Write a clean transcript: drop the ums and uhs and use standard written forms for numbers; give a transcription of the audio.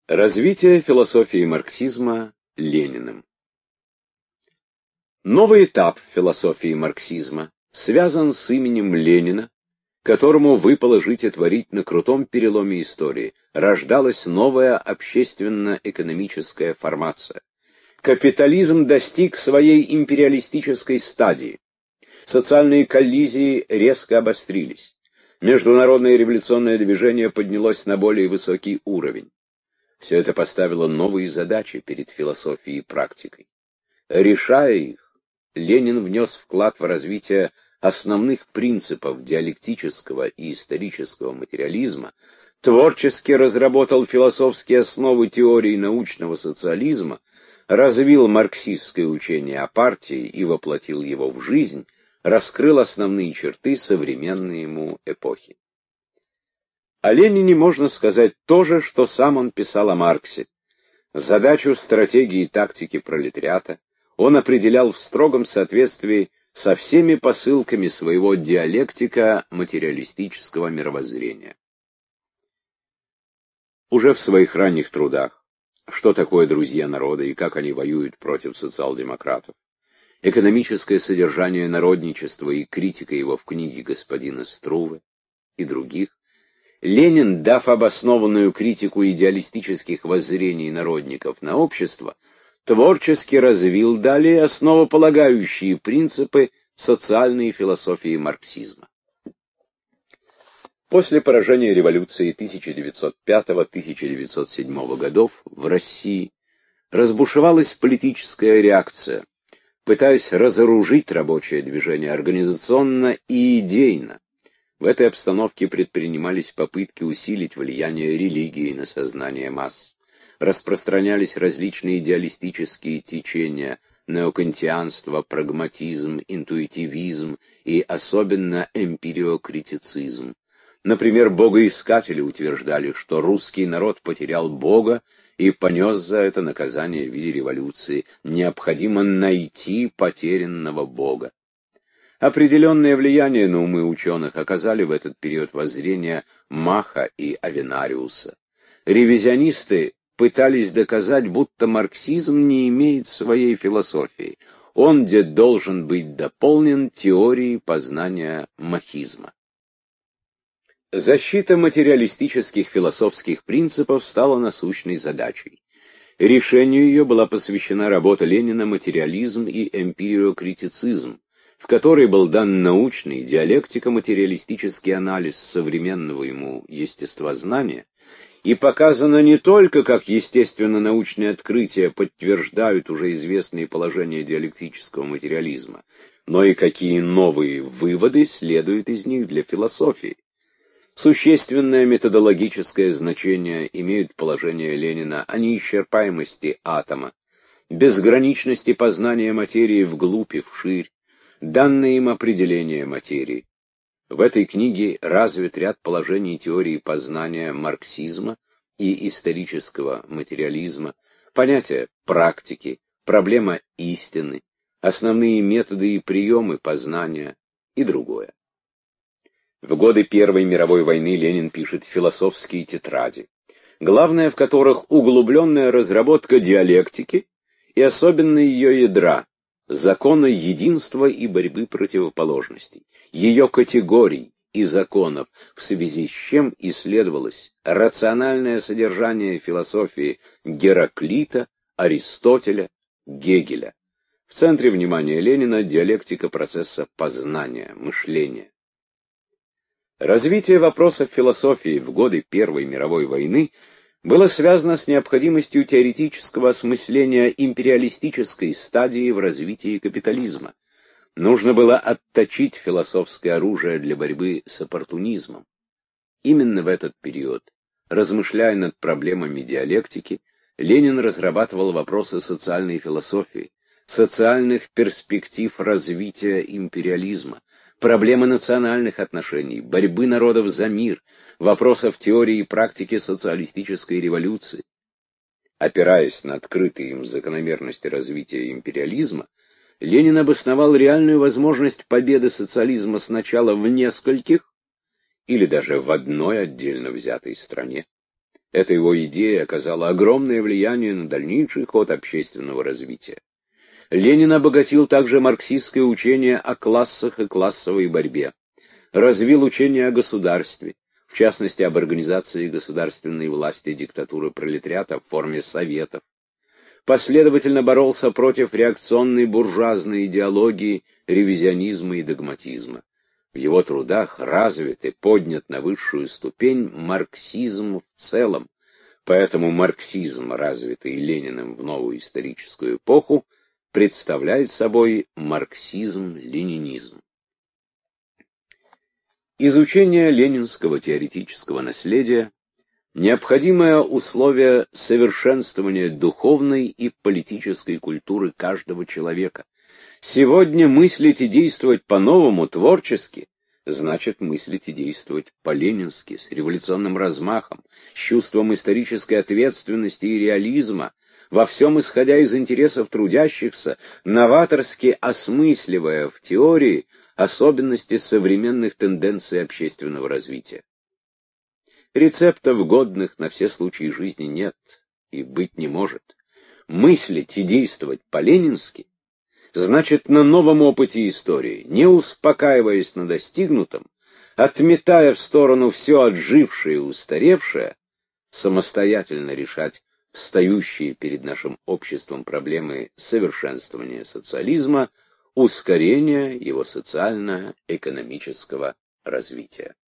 Развитие философии марксизма Лениным. Новый этап в философии марксизма связан с именем Ленина, которому выпало жить и творить на крутом переломе истории. Рождалась новая общественно-экономическая формация. Капитализм достиг своей империалистической стадии. Социальные коллизии резко обострились. Международное революционное движение поднялось на более высокий уровень. Все это поставило новые задачи перед философией и практикой. Решая их, Ленин внес вклад в развитие основных принципов диалектического и исторического материализма, творчески разработал философские основы теории научного социализма, развил марксистское учение о партии и воплотил его в жизнь, раскрыл основные черты современной ему эпохи. О Ленине можно сказать то же, что сам он писал о Марксе. Задачу стратегии и тактики пролетариата он определял в строгом соответствии со всеми посылками своего диалектика материалистического мировоззрения. Уже в своих ранних трудах «Что такое друзья народа и как они воюют против социал-демократов», «Экономическое содержание народничества и критика его в книге господина Струве» и других, Ленин, дав обоснованную критику идеалистических воззрений народников на общество, творчески развил далее основополагающие принципы социальной философии марксизма. После поражения революции 1905-1907 годов в России разбушевалась политическая реакция, пытаясь разоружить рабочее движение организационно и идейно. В этой обстановке предпринимались попытки усилить влияние религии на сознание масс. Распространялись различные идеалистические течения, неокантианство, прагматизм, интуитивизм и особенно эмпириокритицизм. Например, богоискатели утверждали, что русский народ потерял Бога и понес за это наказание в виде революции. Необходимо найти потерянного Бога. Определенное влияние на умы ученых оказали в этот период воззрения Маха и Авенариуса. Ревизионисты пытались доказать, будто марксизм не имеет своей философии. Он где должен быть дополнен теорией познания махизма. Защита материалистических философских принципов стала насущной задачей. Решению ее была посвящена работа Ленина «Материализм и эмпириокритицизм», в которой был дан научный диалектико-материалистический анализ современного ему естествознания, и показано не только, как естественно-научные открытия подтверждают уже известные положения диалектического материализма, но и какие новые выводы следуют из них для философии. Существенное методологическое значение имеют положения Ленина о неисчерпаемости атома, безграничности познания материи вглубь и вширь, данные им определения материи. В этой книге развит ряд положений теории познания марксизма и исторического материализма, понятия практики, проблема истины, основные методы и приемы познания и другое. В годы Первой мировой войны Ленин пишет философские тетради, главное в которых углубленная разработка диалектики и особенно ее ядра, закона единства и борьбы противоположностей, ее категорий и законов, в связи с чем исследовалось рациональное содержание философии Гераклита, Аристотеля, Гегеля. В центре внимания Ленина диалектика процесса познания, мышления. Развитие вопросов философии в годы Первой мировой войны было связано с необходимостью теоретического осмысления империалистической стадии в развитии капитализма. Нужно было отточить философское оружие для борьбы с оппортунизмом. Именно в этот период, размышляя над проблемами диалектики, Ленин разрабатывал вопросы социальной философии, социальных перспектив развития империализма, проблемы национальных отношений, борьбы народов за мир, вопросов теории и практики социалистической революции. Опираясь на открытые им закономерности развития империализма, Ленин обосновал реальную возможность победы социализма сначала в нескольких или даже в одной отдельно взятой стране. Эта его идея оказала огромное влияние на дальнейший ход общественного развития. Ленин обогатил также марксистское учение о классах и классовой борьбе, развил учение о государстве, в частности об организации государственной власти диктатуры пролетариата в форме советов, последовательно боролся против реакционной буржуазной идеологии, ревизионизма и догматизма. В его трудах развит и поднят на высшую ступень марксизм в целом, поэтому марксизм, развитый Лениным в новую историческую эпоху, представляет собой марксизм-ленинизм. Изучение ленинского теоретического наследия – необходимое условие совершенствования духовной и политической культуры каждого человека. Сегодня мыслить и действовать по-новому творчески значит мыслить и действовать по-ленински, с революционным размахом, с чувством исторической ответственности и реализма, во всем исходя из интересов трудящихся, новаторски осмысливая в теории особенности современных тенденций общественного развития. Рецептов, годных на все случаи жизни, нет и быть не может. Мыслить и действовать по-ленински значит на новом опыте истории, не успокаиваясь на достигнутом, отметая в сторону все отжившее и устаревшее, самостоятельно решать встающие перед нашим обществом проблемы совершенствования социализма, ускорения его социально-экономического развития.